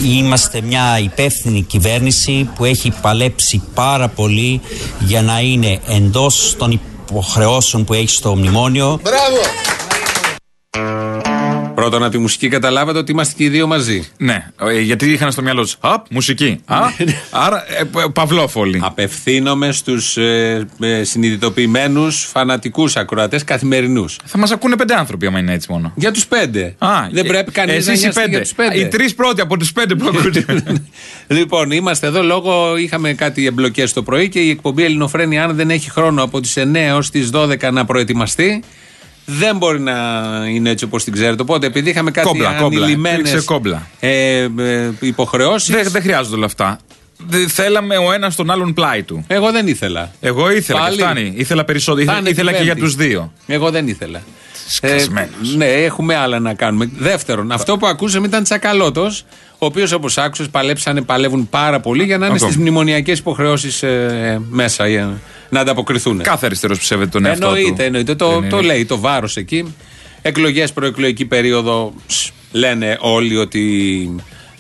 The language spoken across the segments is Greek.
είμαστε μια υπεύθυνη κυβέρνηση που έχει παλέψει πάρα πολύ για να είναι εντός των υποχρεώσεων που έχει στο μνημόνιο. Μπράβο! Πρώτον, από τη μουσική καταλάβατε ότι είμαστε και οι δύο μαζί. Ναι, γιατί είχαν στο μυαλό τους μουσική. Άρα, παυλόφωλοι. Απευθύνομαι στους συνειδητοποιημένους φανατικούς ακροατές καθημερινούς. Θα μας ακούνε 5 άνθρωποι, άμα είναι έτσι μόνο. Για τους 5. Δεν πρέπει κανείς να νοιαστεί για τους 5. Οι 3 πρώτοι από τους 5 που ακούτε. Λοιπόν, είμαστε εδώ λόγω. Είχαμε κάτι εμπλοκές το πρωί και η εκπομπή Ελληνοφρένεια, αν δεν έχει χρόνο από τις 9 έως τις 12 να προετοιμαστεί, δεν μπορεί να είναι έτσι όπως την ξέρετε. Οπότε, επειδή είχαμε κάτι ανηλυμένες υποχρεώσεις. Δεν χρειάζονται όλα αυτά. Θέλαμε ο ένας τον άλλον πλάι του. Εγώ δεν ήθελα. Εγώ ήθελα. Πάλι... φτάνει. Ήθελα περισσότερο. Ήθελα και για τους δύο. Εγώ δεν ήθελα. Ναι, έχουμε άλλα να κάνουμε. Δεύτερον, αυτό που ακούσαμε ήταν Τσακαλώτος, ο οποίος, όπως άκουσες, παλεύουν πάρα πολύ για να είναι στις μνημονιακές υποχρεώσεις μέσα. Να ανταποκριθούν. Κάθε αριστερός ψεύεται τον εαυτό του. Εννοείται. Το λέει το βάρος εκεί. Εκλογές, προεκλογική περίοδο, λένε όλοι ότι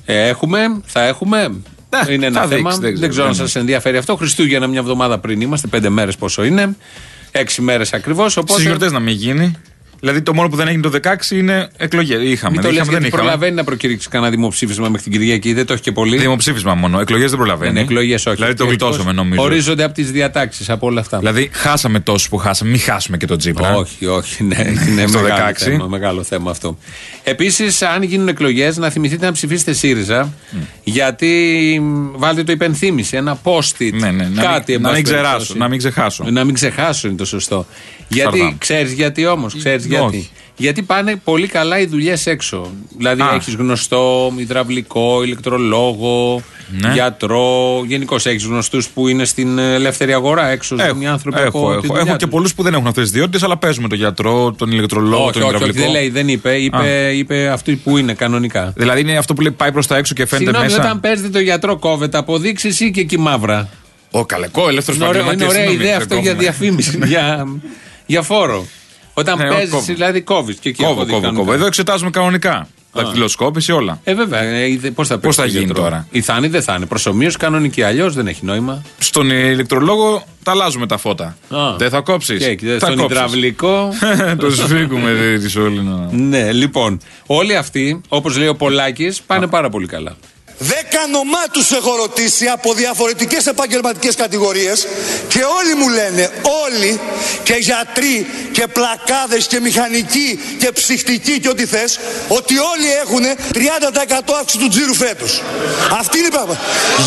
θα έχουμε. Είναι ένα θέμα. Δεν ξέρω αν σας ενδιαφέρει αυτό. Χριστούγεννα μια εβδομάδα πριν είμαστε, 5 μέρες πόσο είναι. 6 μέρες ακριβώς. Στις γιορτές να μην γίνει. Δηλαδή το μόνο που δεν έγινε το 16 είναι εκλογές. Δεν προλαβαίνει να προκηρύξει κανένα δημοψήφισμα μέχρι την Κυριακή, δεν το έχει και πολύ. Δημοψήφισμα μόνο. Εκλογές δεν προλαβαίνει. Εκλογές όχι. Δηλαδή το γλιτώσαμε νομίζω. Ορίζονται από τις διατάξεις από όλα αυτά. Δηλαδή χάσαμε τόσους που χάσαμε, μην χάσουμε και τον Τσίπρα. Όχι. Ναι, είναι μεγάλο θέμα αυτό. Επίσης, αν γίνουν εκλογές, να θυμηθείτε να ψηφίσετε ΣΥΡΙΖΑ. Γιατί βάλτε το υπενθύμηση, ένα post-it. Κάτι να μην ξεχάσω. Να μην ξεχάσω είναι το σωστό. Γιατί ξέρεις γιατί όμως. Γιατί πάνε πολύ καλά οι δουλειές έξω. Δηλαδή έχεις γνωστό υδραυλικό, ηλεκτρολόγο, γιατρό. Γενικώς έχεις γνωστούς που είναι στην ελεύθερη αγορά έξω. Έχω και πολλούς που δεν έχουν αυτές τις ιδιότητες, αλλά παίζουμε τον γιατρό, τον ηλεκτρολόγο, τον υδραυλικό. Δεν είπε αυτό που είναι κανονικά. Δηλαδή είναι αυτό που λέει πάει προς τα έξω και φαίνεται μέσα. Όταν παίζετε τον γιατρό, κόβετε αποδείξεις ή και εκεί μαύρα. Καλεκό, ελεύθερος επαγγελματίας. Είναι ωραία ιδέα αυτό για διαφήμιση, για φόρο. Όταν παίζεις, δηλαδή κόβεις και εκεί. Κόβω. Εδώ εξετάζουμε κανονικά. Δακτυλοσκόπηση, όλα. Βέβαια. Πώς θα γίνει τώρα. Ή θα είναι ή δεν θα είναι. Προσομοίωση κανονική. Αλλιώς δεν έχει νόημα. Στον ηλεκτρολόγο τα αλλάζουμε τα φώτα. Δεν θα κόψεις. Στον υδραυλικό. Το σφίγγουμε τη όλη. Ναι, λοιπόν. Όλοι αυτοί, όπως λέει ο Πολάκης, πάνε πάρα πολύ καλά. 10 ονομά τους έχω ρωτήσει από διαφορετικές επαγγελματικές κατηγορίες και όλοι μου λένε, όλοι, και γιατροί και πλακάδες και μηχανικοί και ψυχτικοί και ό,τι θες, ότι όλοι έχουν 30% αύξηση του τζίρου φέτος. Αυτή είναι η πράγμα.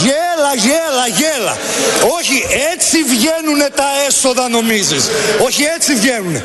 Γέλα. Όχι έτσι βγαίνουνε τα έσοδα νομίζεις. Όχι έτσι βγαίνουνε.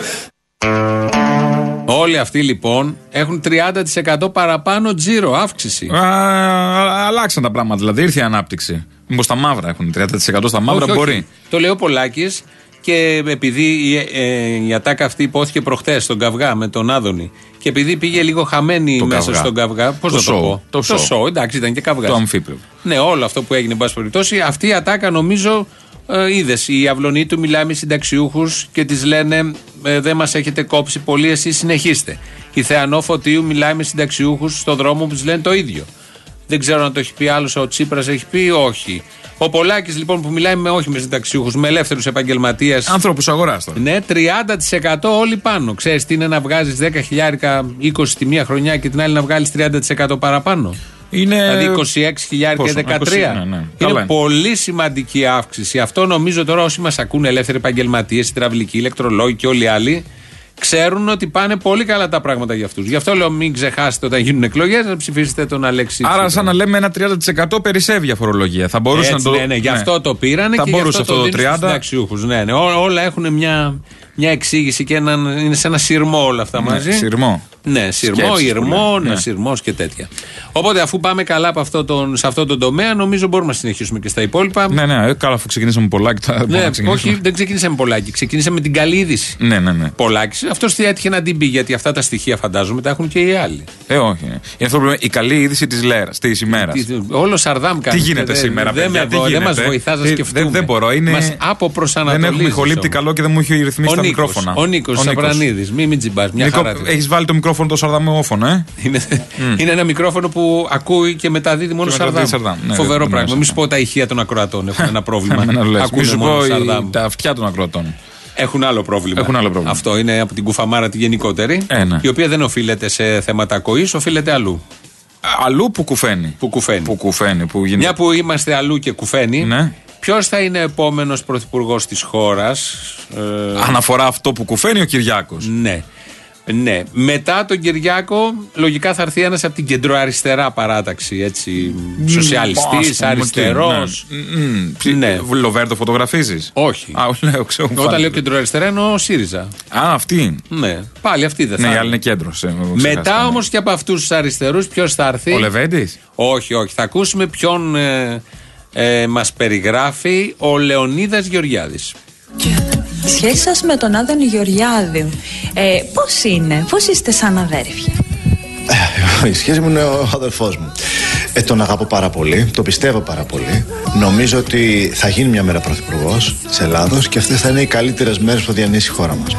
Όλοι αυτοί λοιπόν έχουν 30% παραπάνω τζίρο, αύξηση. Αλλάξαν τα πράγματα, δηλαδή ήρθε η ανάπτυξη. Μήπως τα μαύρα έχουν 30% στα μαύρα, όχι, μπορεί. Όχι. Το λέει ο Πολάκης και επειδή η ατάκα αυτή υπόθηκε προχτές στον καυγά με τον Άδωνη και επειδή πήγε λίγο χαμένη το μέσα στον καυγά. Πώς να το πω. Το σοου, εντάξει, ήταν και καυγάς. Το αμφίπλευ. Ναι, όλο αυτό που έγινε, εν πάση περιπτώσει, αυτή η ατάκα νομίζω. Είδες, η Αυλωνή του μιλάει με συνταξιούχους και τις λένε δεν μας έχετε κόψει πολύ, εσείς συνεχίστε. Η Θεανό Φωτίου μιλάει με συνταξιούχους στον δρόμο που τους λένε το ίδιο. Δεν ξέρω αν το έχει πει άλλος, ο Τσίπρας έχει πει, όχι. Ο Πολάκης λοιπόν που μιλάει όχι με συνταξιούχους, με ελεύθερους επαγγελματίες. Ανθρώπους αγοράς τώρα. Ναι, 30% όλοι πάνω. Ξέρεις τι είναι να βγάζεις 10 χιλιάρικα 20 τη μία χρονιά και την άλλη να βγάλεις 30% παραπάνω. Είναι... Δηλαδή 26.000 και 13. Είναι πολύ σημαντική αύξηση. Αυτό νομίζω τώρα όσοι μας ακούνε, ελεύθεροι επαγγελματίες, υδραυλικοί, ηλεκτρολόγοι και όλοι οι άλλοι, ξέρουν ότι πάνε πολύ καλά τα πράγματα για αυτούς. Γι' αυτό λέω μην ξεχάσετε όταν γίνουν εκλογές να ψηφίσετε τον Αλέξη. Άρα, σαν να λέμε ένα 30% περισσεύει η φορολογία. Θα μπορούσε έτσι, να το. Ναι, γι' αυτό το πήρανε και γι' αυτό το δίνουν στους συνταξιούχους. Ναι. Όλα έχουν μια εξήγηση και είναι σε ένα σειρμό όλα αυτά μαζί. Σειρμό. Ναι, σειρμό, ηρμό, σειρμός και τέτοια. Οπότε, αφού πάμε καλά σε αυτό το τομέα, νομίζω μπορούμε να συνεχίσουμε και στα υπόλοιπα. Ναι, καλά, αφού ξεκινήσαμε Πολάκη. Όχι, δεν ξεκινήσαμε Πολάκη. Ξεκινήσαμε την καλή είδηση. Ναι. Πολάκη. Αυτό τι έτυχε να την πει, γιατί αυτά τα στοιχεία φαντάζομαι τα έχουν και οι άλλοι. Όχι. Είναι αυτό που λέμε, η καλή είδηση της ημέρας. Όλο Σαρδάμ κάνει. Τι γίνεται σήμερα, παιδιά, δεν μας βοηθάς να σκεφτούμε. Δεν μπορώ. Μας αποπροσανατολίζεις. Δεν έχουμε ηχολήπτη καλό και δεν μου έχει ρυθμίσει τα μικρόφωνα. Ο Νίκος Σαπρανίδης, μην τζιμπάς. Έχεις βάλει το μικρόφωνο το σαρδαμόφωνο, Είναι ένα μικρόφωνο που ακούει και μεταδίδει μόνο Σαρδάμ. Φοβερό πράγμα. Μη σου πω τα ηχεία των ακροατών έχουν ένα πρόβλημα. Μη σου πω τα αυτιά των ακροατών. Έχουν άλλο πρόβλημα. Αυτό είναι από την κουφαμάρα τη γενικότερη, η οποία δεν οφείλεται σε θέματα ακοής, οφείλεται αλλού. Αλλού που κουφαίνει. Μια που είμαστε αλλού και κουφαίνει, ναι. Ποιος θα είναι επόμενος πρωθυπουργός της χώρας? Αναφορά αυτό που κουφαίνει ο Κυριάκος. Ναι. Μετά τον Κυριάκο, λογικά θα έρθει ένας από την κεντροαριστερά παράταξη. Έτσι, σοσιαλιστής, αριστερός. Ναι. Λοβέρντο φωτογραφίζεις? Όχι. Όταν λέω κεντροαριστερά εννοώ ΣΥΡΙΖΑ. Αυτή. Ναι, πάλι αυτή δεν θα είναι. Ναι, η άλλη είναι κέντρο. Μετά όμως και από αυτούς τους αριστερούς, ποιος θα έρθει? Ο Λεβέντης? Όχι. Θα ακούσουμε ποιον μας περιγράφει ο Λεωνίδας Γεωργιάδης. Η σχέση σας με τον Άδωνη Γεωργιάδη πώς είναι, πώς είστε σαν αδέρφια? Η σχέση μου είναι ο αδελφός μου. Τον αγαπώ πάρα πολύ, το πιστεύω πάρα πολύ. Νομίζω ότι θα γίνει μια μέρα πρωθυπουργός της Ελλάδος και αυτές θα είναι οι καλύτερες μέρες που διανύσει η χώρα μας.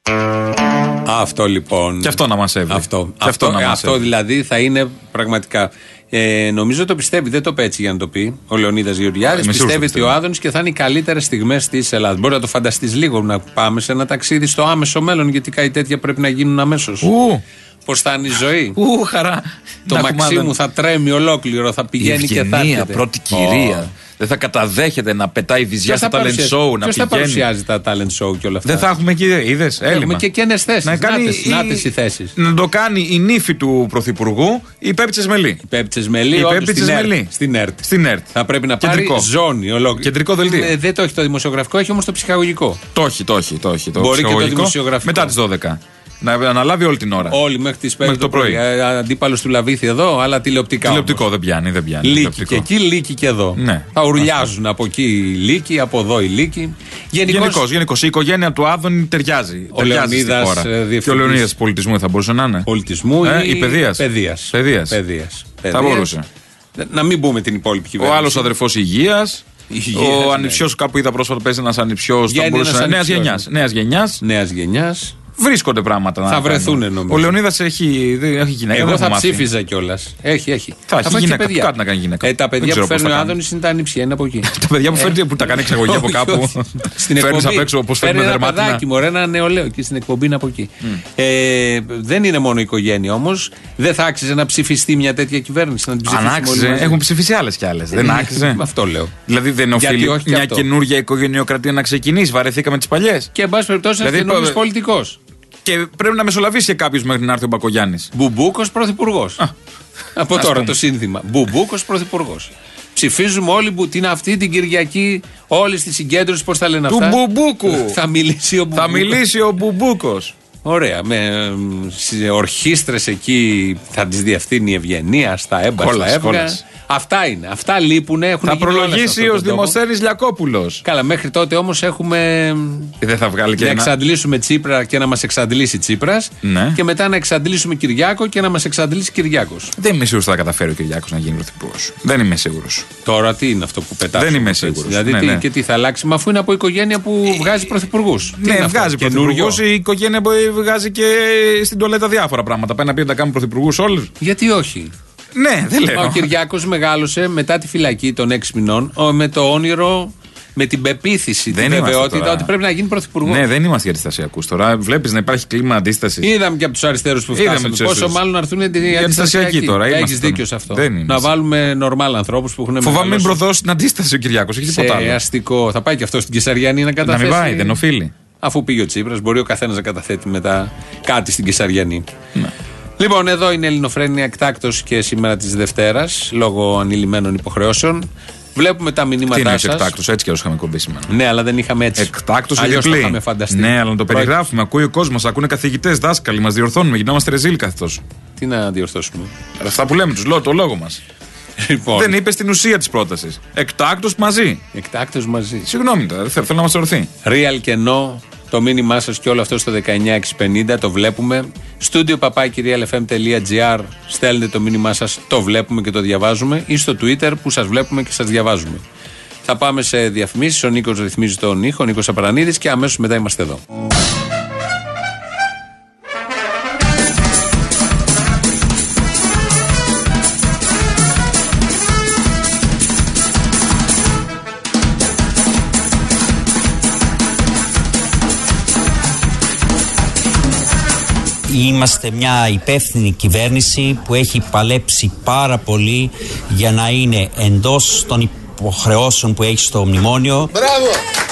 Αυτό λοιπόν. Και αυτό να μας έβρει. Αυτό δηλαδή θα είναι πραγματικά. Νομίζω το πιστεύει, δεν το πει έτσι για να το πει ο Λεωνίδας Γεωργιάδης. Πιστεύει ότι ο Άδωνης και θα είναι οι καλύτερες στιγμές της Ελλάδας. Μπορεί να το φανταστείς λίγο, να πάμε σε ένα ταξίδι στο άμεσο μέλλον, γιατί κάτι τέτοια πρέπει να γίνουν αμέσως. Πώς θα είναι η ζωή. Χαρά. Το μαξί μου θα τρέμει ολόκληρο, θα πηγαίνει και θα έρχεται. Πρώτη κυρία. Δεν θα καταδέχεται να πετάει βυζιά στα talent show. Ποιος θα παρουσιάζει τα talent show και όλα αυτά? Δεν θα έχουμε εκεί, είδες, έλλειμμα. Έχουμε και καινές θέσεις. Να τις οι θέσεις. Να το κάνει η νύφη του πρωθυπουργού, η Πέπη Τσεσμελή. Στην ΕΡΤ. Θα πρέπει να πάρει ζώνη ολόκληρη. Κεντρικό δελτίο. Δεν το έχει το δημοσιογραφικό, έχει όμως το ψυχαγωγικό. Το έχει. Μπορεί και το δημοσιογραφικό. Μετά τις 12. Να αναλάβει όλη την ώρα. Όλοι μέχρι τις 5 το πρωί. Αντίπαλος του Λαβίθι εδώ, αλλά τηλεοπτικά. Τηλεοπτικό δεν πιάνει. Λύκη και εκεί, λύκη και εδώ. Ναι. Θα ουρλιάζουν από εκεί οι λύκοι, από εδώ οι λύκοι. Γενικώς η οικογένεια του Άδωνη ταιριάζει. Ο Λεωνίδας. Και ο Λεωνίδας πολιτισμού θα μπορούσε να είναι. Πολιτισμού ή παιδείας. Θα μπορούσε. Να μην μπούμε την υπόλοιπη κυβέρνηση. Ο άλλος αδερφός Υγείας. Ο ανιψιός, κάπου είδα πρόσφατα, παίζει ένας ανιψιός νέας γενιάς. Βρίσκονται πράγματα. Θα βρεθούν νομίζω. Ο Λεωνίδας έχει γυναίκα. Εγώ θα ψήφιζα κιόλας. Έχει. Θα έχει γυναίκα. Κάτι να κάνει γυναίκα. Τα παιδιά που φέρνει ο Άδωνης είναι τα ανιψιά, είναι από εκεί. Τα παιδιά που φέρνει που τα κάνει εξαγωγή από κάπου. Στην εκπομπή. Απ' έξω όπως φέρνει ένα παιδάκι μου, ένα νεολαίο και στην εκπομπή είναι από εκεί. Δεν είναι μόνο η οικογένεια όμως. Δεν θα άξιζε να ψηφιστεί μια τέτοια κυβέρνηση? Αν άξιζε, έχουν ψηφίσει άλλες κι άλλες. Δεν άξιζε. Αυτό λέω. Δηλαδή δεν οφείλει μια καινούργια οικογενειοκρατία να ξεκινήσει? Βαρεθήκαμε τις παλιές. Και εν πάση περιπτώσει είναι πολιτικός. Και πρέπει να μεσολαβήσει και κάποιος μέχρι να έρθει ο Μπακογιάννης. Μπουμπούκος πρωθυπουργός. Από τώρα το σύνθημα. Μπουμπούκος πρωθυπουργός. Ψηφίζουμε όλοι τι είναι αυτή την Κυριακή, όλη στη συγκέντρωση, πώς θα λένε αυτά. Του Μπουμπούκου. Θα μιλήσει ο Μπουμπούκος. Ωραία. Με ορχήστρες εκεί θα τις διευθύνει η Ευγενία, στα έμπα, στα έβγα. Αυτά είναι. Αυτά λείπουν. Θα προλογίσει ο Δημοσθένης Λιακόπουλος. Καλά, μέχρι τότε όμως έχουμε. Δεν θα βγάλει και να εξαντλήσουμε Τσίπρα και να μας εξαντλήσει Τσίπρας. Ναι. Και μετά να εξαντλήσουμε Κυριάκο και να μας εξαντλήσει Κυριάκος. Δεν είμαι σίγουρος ότι θα καταφέρει ο Κυριάκος να γίνει πρωθυπουργός. Δεν είμαι σίγουρος. Τώρα τι είναι αυτό που πετάει? Δεν είμαι σίγουρος. Δηλαδή και τι θα αλλάξει? Μα αφού είναι από οικογένεια που βγάζει πρωθυπουργούς. Ναι, βγάζει πρωθυπουργούς. Η οικογένεια που βγάζει και στην τουαλέτα διάφορα πράγματα. Πάει να πει να τα κάνουν πρωθυπουργούς όλους. Γιατί όχι? Ναι, δεν λέω. Ο Κυριάκος μεγάλωσε μετά τη φυλακή των 6 μηνών με το όνειρο, με την πεποίθηση, την βεβαιότητα ότι πρέπει να γίνει πρωθυπουργός. Ναι, δεν είμαστε για αντιστασιακούς τώρα. Βλέπεις να υπάρχει κλίμα αντίστασης. Είδαμε και από τους αριστερούς που φτάσαμε. Πόσο μάλλον να έρθουν οι αντιστασιακοί τώρα. Έχεις δίκιο σε αυτό. Να βάλουμε νορμάλ ανθρώπους που έχουν μεγαλώσει. Φοβάμαι μην προδώσει την αντίσταση ο Κυριάκος. Έχει τίποτα άλλο. Αστικό. Θα πάει και αυτό στην Κεσαριανή να καταθέσει. Να μην πάει, δεν οφείλει. Αφού πήγε ο Τσίπρας, μπορεί ο καθένας να καταθέτει μετά κάτι στην Κεσαριανή. Λοιπόν, εδώ είναι η Ελληνοφρένεια εκτάκτως και σήμερα της Δευτέρας, λόγω ανηλυμένων υποχρεώσεων. Βλέπουμε τα μηνύματά σας. Τι είναι εκτάκτως, έτσι κι αλλιώς είχαμε κομπή σήμερα. Ναι, αλλά δεν είχαμε έτσι. Εκτάκτως αλλιώς το είχαμε φανταστεί. Ναι, αλλά να το περιγράφουμε. Ακούει ο κόσμος, ακούνε καθηγητές, δάσκαλοι, μας διορθώνουμε, γινόμαστε ρεζίλ καθώς. Τι να διορθώσουμε? Αυτά που λέμε, το λόγο μας. Λοιπόν. Δεν είπε την ουσία της πρότασης. Εκτάκτως μαζί. Εκτάκτως μαζί. Συγγνώμη, θέλω να μας ορθεί. Real και no. Το μήνυμά σας και όλο αυτό στο 19650 το βλέπουμε. studio@realfm.gr, στέλνετε το μήνυμά σας, το βλέπουμε και το διαβάζουμε, ή στο Twitter που σας βλέπουμε και σας διαβάζουμε. Θα πάμε σε διαφημίσεις. Ο Νίκος ρυθμίζει τον ήχο, ο Νίκος Απρανίδης, και αμέσως μετά είμαστε εδώ. Είμαστε μια υπεύθυνη κυβέρνηση που έχει παλέψει πάρα πολύ για να είναι εντός των υποχρεώσεων που έχει στο μνημόνιο. Μπράβο!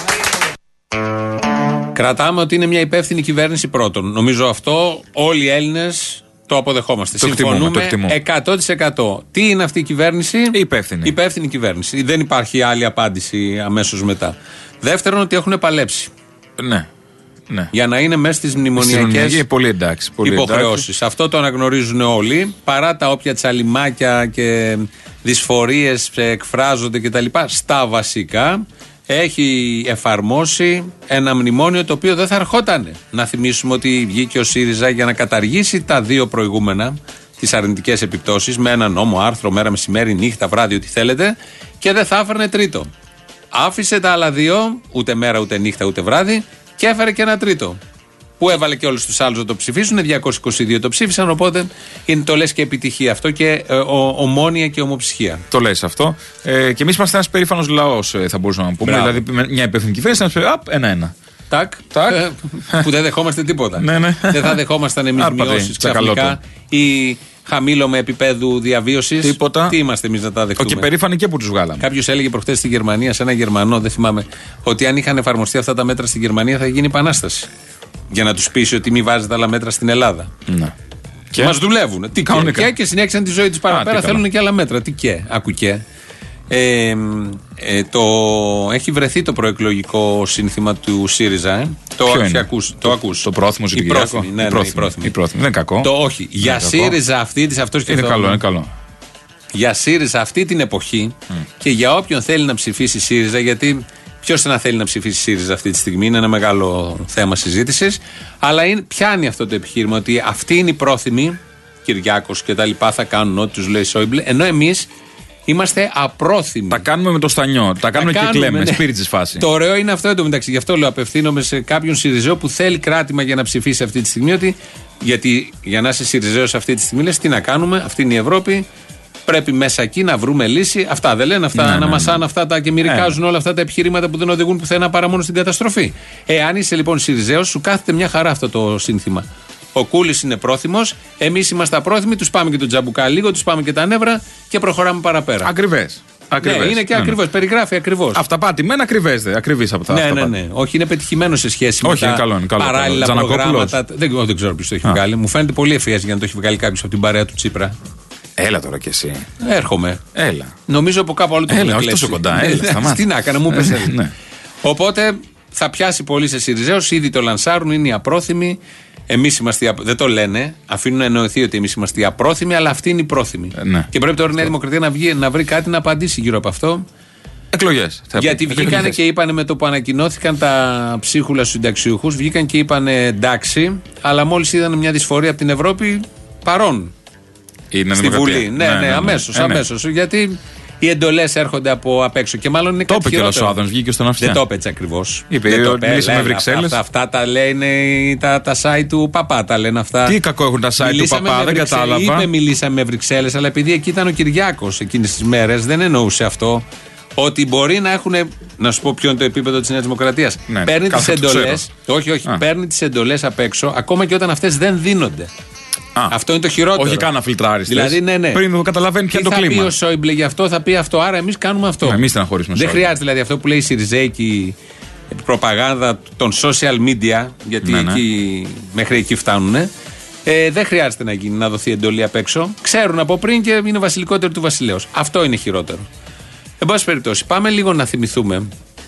Κρατάμε ότι είναι μια υπεύθυνη κυβέρνηση πρώτον. Νομίζω αυτό όλοι οι Έλληνες το αποδεχόμαστε. Συμφωνούμε 100%. Τι είναι αυτή η κυβέρνηση? Υπεύθυνη κυβέρνηση. Δεν υπάρχει άλλη απάντηση αμέσως μετά. Δεύτερον, ότι έχουν παλέψει. Ναι. Για να είναι μέσα στις μνημονιακές υποχρεώσεις. Αυτό το αναγνωρίζουν όλοι, παρά τα όποια τσαλιμάκια και δυσφορίες εκφράζονται κτλ. Στα βασικά έχει εφαρμόσει ένα μνημόνιο το οποίο δεν θα ερχότανε. Να θυμίσουμε ότι βγήκε ο ΣΥΡΙΖΑ για να καταργήσει τα δύο προηγούμενα, τις αρνητικές επιπτώσεις, με ένα νόμο, άρθρο, μέρα, μεσημέρι, νύχτα, βράδυ, ό,τι θέλετε, και δεν θα έφερνε τρίτο. Άφησε τα άλλα δύο, ούτε μέρα, ούτε νύχτα, ούτε βράδυ, και έφερε και ένα τρίτο. Που έβαλε και όλους τους άλλους να το ψηφίσουν. 222 το ψήφισαν. Οπότε είναι, το λες και επιτυχία αυτό και ομόνοια και ομοψυχία. Το λες αυτό. Και εμείς είμαστε ένας περήφανος λαός, θα μπορούσαμε να πούμε. Μπράβο. Δηλαδή, μια υπεύθυνη κυβέρνηση, ένα-ένα. Τάκ. Που δεν δεχόμαστε τίποτα. Ναι. Δεν θα δεχόμασταν εμείς μειώσεις ξαφνικά ή χαμήλωμα επίπεδου διαβίωσης. Τίποτα. Τι είμαστε εμείς να τα δεχτούμε? Και περήφανοι και που τους βγάλαμε. Κάποιος έλεγε προχθές στη Γερμανία, σε ένα Γερμανό, δεν θυμάμαι, ότι αν είχαν εφαρμοστεί αυτά τα μέτρα στη Γερμανία θα γίνει επανάσταση. Για να τους πείσει ότι μη βάζετε άλλα μέτρα στην Ελλάδα. Ναι. Και μας δουλεύουν. Τι και συνέχισαν τη ζωή τους παραπέρα. Θέλουν και άλλα μέτρα. Τι και, ακουκέ. Έχει βρεθεί το προεκλογικό σύνθημα του ΣΥΡΙΖΑ. Το ακούς. Το πρόθυμο Ζητηγιάκο. Ναι, η πρόθυμη. Δεν είναι κακό. Όχι. Για ΣΥΡΙΖΑ αυτή της αυτός και είναι καλό. Για ΣΥΡΙΖΑ αυτή την εποχή και για όποιον θέλει να ψηφίσει ΣΥΡΙΖΑ, γιατί ποιος να θέλει να ψηφίσει ΣΥΡΙΖΑ αυτή τη στιγμή, είναι ένα μεγάλο θέμα συζήτησης. Αλλά πιάνει αυτό το επιχείρημα ότι αυτοί είναι οι πρόθυμοι, Κυριάκος και τα λοιπά, θα κάνουν ό,τι τους λέει Σόιμπλε, ενώ εμείς είμαστε απρόθυμοι. Τα κάνουμε με το στανιό. Τα κάνουμε και κλαίμε. Σπίριτζης φάση. Το ωραίο είναι αυτό εντωμεταξύ. Γι' αυτό λέω, απευθύνομαι σε κάποιον Σιριζέο που θέλει κράτημα για να ψηφίσει αυτή τη στιγμή. Γιατί για να είσαι Σιριζέος αυτή τη στιγμή, λες τι να κάνουμε, αυτή είναι η Ευρώπη. Πρέπει μέσα εκεί να βρούμε λύση. Αυτά δεν λένε, αυτά να μασάνε αυτά τα και μυρικάζουν όλα αυτά τα επιχειρήματα που δεν οδηγούν πουθενά παρά μόνο στην καταστροφή. Εάν είσαι λοιπόν Σιριζέος, σου κάθεται μια χαρά αυτό το σύνθημα. Ο Κούλης είναι πρόθυμος, εμείς είμαστε απρόθυμοι, τους πάμε και τον τζαμπουκά λίγο, τους πάμε και τα νεύρα και προχωράμε παραπέρα. Ακριβές. Ναι, είναι και ακριβώς, περιγράφει ακριβώς. Αυταπάτημένα ακριβείς από τα αυτά. Ναι. Όχι, είναι πετυχημένο σε σχέση με τα παράλληλα προγράμματα. Δεν ξέρω ποιος το έχει βγάλει. Μου φαίνεται πολύ ευφυές για να το έχει βγάλει κάποιος από την παρέα του Τσίπρα. Έλα τώρα κι εσύ. Έρχομαι. Έλα. Νομίζω από κάπου άλλο το έλα, όχι τόσο κοντά. Έλα, τι να έκανα, μου πες. Οπότε θα πιάσει πολύ σε Σιριζέους, ήδη το λανσάρουν, είναι οι απρόθυμοι. Εμείς είμαστε. Δεν το λένε, αφήνουν να εννοηθεί ότι εμείς είμαστε οι απρόθυμοι, αλλά αυτοί είναι οι πρόθυμοι. Και πρέπει τώρα η Νέα Δημοκρατία να βρει κάτι να απαντήσει γύρω από αυτό. Εκλογές. Γιατί βγήκανε και είπανε με το που ανακοινώθηκαν τα ψίχουλα στους συνταξιούχους, βγήκαν και είπανε εντάξει, αλλά μόλις είδαν μια δυσφορία από την Ευρώπη, παρών. Στη Βουλή. Ναι, αμέσως. Γιατί οι εντολές έρχονται από απ' έξω. Και μάλλον είναι κάτι χειρότερο. Το είπε και ο Άδωνας, βγήκε στον αυτιά. Δεν το είπε έτσι ακριβώς. Είπε ότι μιλήσαμε με Βρυξέλλες. Αυτά τα λένε τα site του Παπά. Τα λένε αυτά. Τι κακό έχουν τα site του Παπά, δεν κατάλαβα. Είπε μιλήσαμε με Βρυξέλλες, αλλά επειδή εκεί ήταν ο Κυριάκος εκείνες τις μέρες, δεν εννοούσε αυτό. Ότι μπορεί να έχουν. Να σου πω ποιο είναι το επίπεδο της Νέας Δημοκρατίας. Ναι, παίρνει τις εντολές. Όχι. Παίρνει τις εντολές απ' έξω, ακόμα και όταν αυτές δεν δίνονται. Αυτό είναι το χειρότερο. Όχι καν να φιλτράρεις. Δηλαδή, ναι. Πριν καταλαβαίνει ποιο είναι το κλίμα. Θα πει ο Σόιμπλε γι' αυτό, θα πει αυτό, άρα εμείς κάνουμε αυτό. Εμείς στεναχωρήσουμε. Δεν χρειάζεται δηλαδή αυτό που λέει η Σιριζέικη προπαγάνδα των social media, γιατί μέχρι εκεί φτάνουν. Δεν χρειάζεται να γίνει, να δοθεί εντολή απ' έξω. Ξέρουν από πριν και είναι βασιλικότερο του βασιλέως. Αυτό είναι χειρότερο. Εν πάση περιπτώσει, πάμε λίγο να θυμηθούμε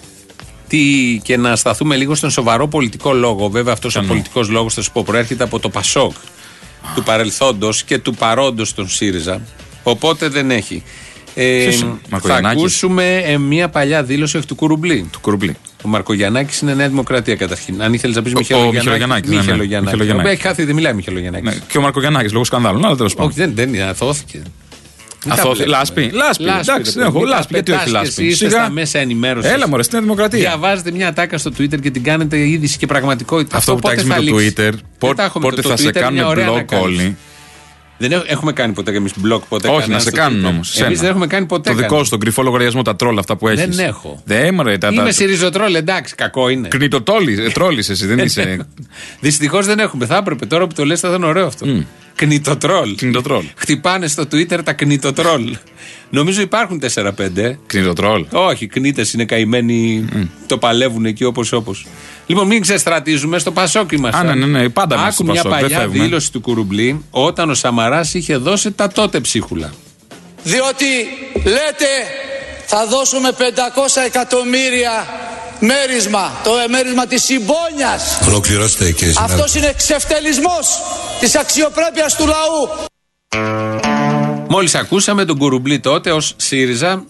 και να σταθούμε λίγο στον σοβαρό πολιτικό λόγο. Βέβαια, αυτός ο πολιτικός λόγος, θα σου πω, προέρχεται από το Πασόκ του παρελθόντος και του παρόντος των ΣΥΡΙΖΑ. Οπότε δεν έχει. Θα ακούσουμε μια παλιά δήλωση του Κουρουμπλή. Ο Μαρκογιαννάκης είναι Νέα Δημοκρατία καταρχήν. Αν ήθελες να πεις Μιχελογιαννάκη. Έχει χάθει, δεν μιλάει Μιχελογιαννάκης. Ναι, και ο Μαρκογιαννάκης λόγω σκανδάλων, αλλά τέλος πάντων. Όχι, δεν είναι, αθώθηκε. Λάσπη. Εντάξει, δεν έχω λάσπη. Γιατί όχι λάσπη. Είστε στα μέσα ενημέρωσης. Έλα μωρέ, στην Δημοκρατία. Διαβάζετε μια ατάκα στο Twitter και την κάνετε είδηση και πραγματικότητα. Αυτό που τάξεις με το Twitter, πότε θα σε κάνουν blog όλοι. Δεν έχουμε κάνει ποτέ εμείς blog ποτέ. Όχι, να σε κάνουν όμως. Εμείς δεν έχουμε κάνει ποτέ. Το δικό σου, τον κρυφό λογαριασμό, τα τρόλ αυτά που έχεις. Δεν έχω. Είμαι σιριζοτρόλ, εντάξει, κακό είναι. Τρόλης εσύ, δεν είσαι. Δυστυχώς δεν έχουμε. Θα έπρεπε τώρα που το λες θα ήταν ωραίο αυτό. Κνητοτρόλ. Χτυπάνε στο Twitter τα κνητοτρόλ. Νομίζω υπάρχουν 4-5. Κνητοτρόλ. Όχι, κνήτες είναι καημένοι. Το παλεύουν εκεί όπως. Λοιπόν, μην ξεστρατίζουμε στο Πασόκ είμαστε. Ναι, πάντα μας στο Πασόκ. Άκου μια παλιά δήλωση του Κουρουμπλή όταν ο Σαμαράς είχε δώσει τα τότε ψίχουλα. Διότι λέτε θα δώσουμε 500 εκατομμύρια μέρισμα, το μέρισμα της συμπόνιας. Ολοκληρώστε κύριε συνάδελφε. Αυτός είναι εξευτελισμός της αξιοπρέπειας του λαού. Μόλις ακούσαμε τον Κουρουμπλή τότε ως ΣΥΡΙΖΑ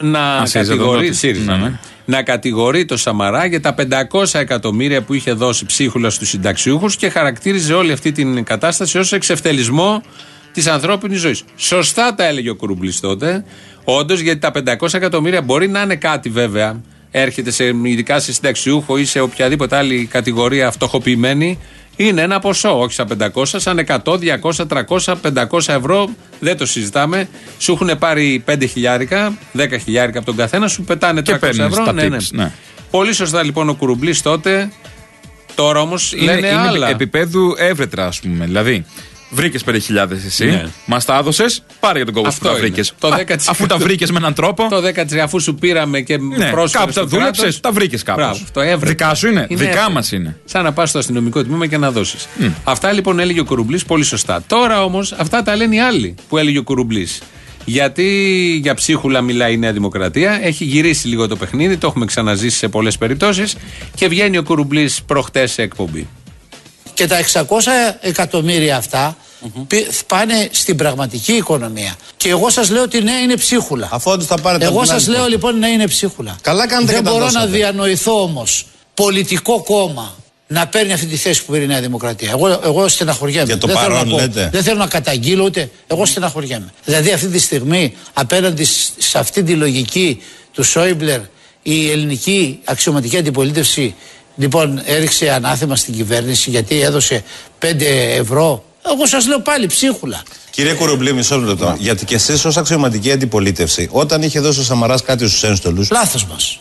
να κατηγορεί το Σαμαρά για τα 500 εκατομμύρια που είχε δώσει ψίχουλα στους συνταξιούχους και χαρακτήριζε όλη αυτή την κατάσταση ως εξευτελισμό της ανθρώπινης ζωής. Σωστά τα έλεγε ο Κουρουμπλής τότε, όντως, γιατί τα 500 εκατομμύρια μπορεί να είναι κάτι βέβαια, έρχεται ειδικά σε συνταξιούχο ή σε οποιαδήποτε άλλη κατηγορία φτωχοποιημένη. Είναι ένα ποσό, όχι σαν 500, σαν 100, 200, 300, 500 ευρώ, δεν το συζητάμε. Σου έχουν πάρει 5 χιλιάρικα, 10 χιλιάρικα από τον καθένα, σου πετάνε 300 ευρώ. Ναι. Πολύ σωστά λοιπόν ο Κουρουμπλής τότε, τώρα όμως λένε άλλα. Επίπεδου Εύρετρα, ας πούμε. Δηλαδή, βρήκες 5.000 εσύ, μας τα έδωσες, πάρε για τον κόπο που τα βρήκες. Αφού τα βρήκες με έναν τρόπο. Το 10% αφού σου πήραμε και πρόσφερες. Κάπου τα δούλεψες, τα βρήκες κάπως. Δικά σου είναι, δικά μας είναι. Σαν να πας στο αστυνομικό τμήμα και να δώσεις. Αυτά λοιπόν έλεγε ο Κουρουμπλής πολύ σωστά. Τώρα όμως αυτά τα λένε οι άλλοι που έλεγε ο Κουρουμπλής. Γιατί για ψίχουλα μιλάει η Νέα Δημοκρατία, έχει γυρίσει λίγο το παιχνίδι, το έχουμε ξαναζήσει σε πολλές περιπτώσεις και βγαίνει ο Κουρουμπλής προχτές σε εκπομπή. Και τα 600 εκατομμύρια αυτά πάνε στην πραγματική οικονομία. Και εγώ σας λέω ότι ναι, είναι ψίχουλα. Αφού όντως θα πάρετε. Εγώ σας λέω λοιπόν ναι, είναι ψίχουλα. Καλά κάνετε. Δεν μπορώ να διανοηθώ όμως πολιτικό κόμμα να παίρνει αυτή τη θέση που πήρε η Νέα Δημοκρατία. Εγώ στεναχωριέμαι. Για το παρόν λέτε. Δεν θέλω να καταγγείλω ούτε. Εγώ στεναχωριέμαι. Δηλαδή αυτή τη στιγμή απέναντι σε αυτή τη λογική του Σόιμπλερ η ελληνική αξιωματική αντιπολίτευση λοιπόν έριξε ανάθεμα στην κυβέρνηση γιατί έδωσε 5 ευρώ. Εγώ σας λέω πάλι ψίχουλα. Κύριε Κουρουμπλή, μισό λεπτό. Γιατί και εσείς ως αξιωματική αντιπολίτευση, όταν είχε δώσει ο Σαμαράς κάτι στους ένστολους. Λάθος μας.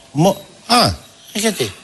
Γιατί.